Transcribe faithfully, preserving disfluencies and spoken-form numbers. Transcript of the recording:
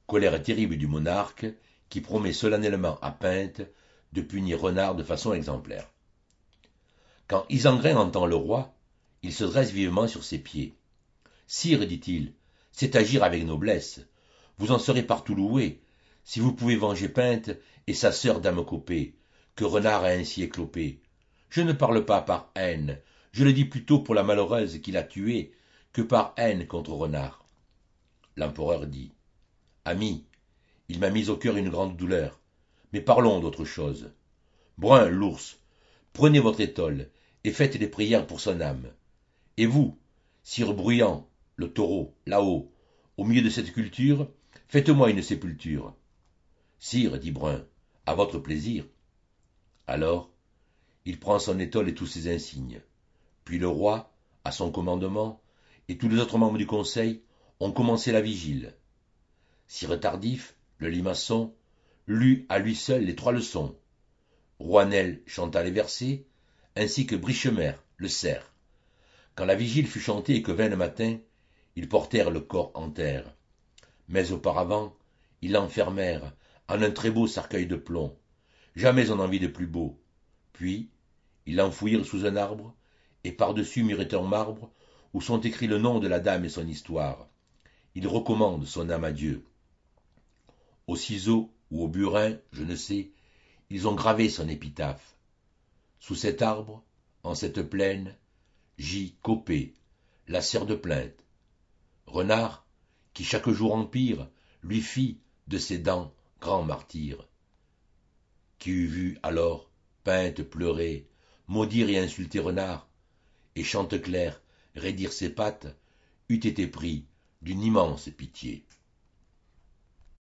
colère terrible du monarque qui promet solennellement à Pinte de punir Renard de façon exemplaire. Quand Isengrin entend le roi, il se dresse vivement sur ses pieds. Sire, dit-il, c'est agir avec noblesse. Vous en serez partout loué, si vous pouvez venger Pinte et sa sœur Dame Copée, que Renard a ainsi éclopé. Je ne parle pas par haine, je le dis plutôt pour la malheureuse qu'il a tuée, que par haine contre Renard. L'empereur dit, ami, il m'a mis au cœur une grande douleur, mais parlons d'autre chose. Brun, l'ours, prenez votre étole et faites des prières pour son âme. Et vous, sire Bruyant, le taureau, là-haut, au milieu de cette culture, faites-moi une sépulture. Sire, dit Brun, à votre plaisir. Alors, il prend son étole et tous ses insignes. Puis le roi, à son commandement, et tous les autres membres du conseil ont commencé la vigile. Sire Tardif, le limaçon, lut à lui seul les trois leçons. Rouanel chanta les versets, ainsi que Brichemer, le cerf. Quand la vigile fut chantée et que vint le matin, ils portèrent le corps en terre. Mais auparavant, ils l'enfermèrent en un très beau cercueil de plomb. Jamais on n'en vit de plus beau. Puis, ils l'enfouirent sous un arbre, et par-dessus mirent un marbre où sont écrits le nom de la dame et son histoire. Ils recommandent son âme à Dieu. Au ciseau ou au burin, je ne sais, ils ont gravé son épitaphe. Sous cet arbre, en cette plaine, gît Copée, la sœur de Plainte. Renard, qui chaque jour empire, lui fit, de ses dents, grand martyr. Qui eût vu, alors, Pinte pleurer, maudire et insulter Renard, et Chanteclair raidir ses pattes, eût été pris d'une immense pitié.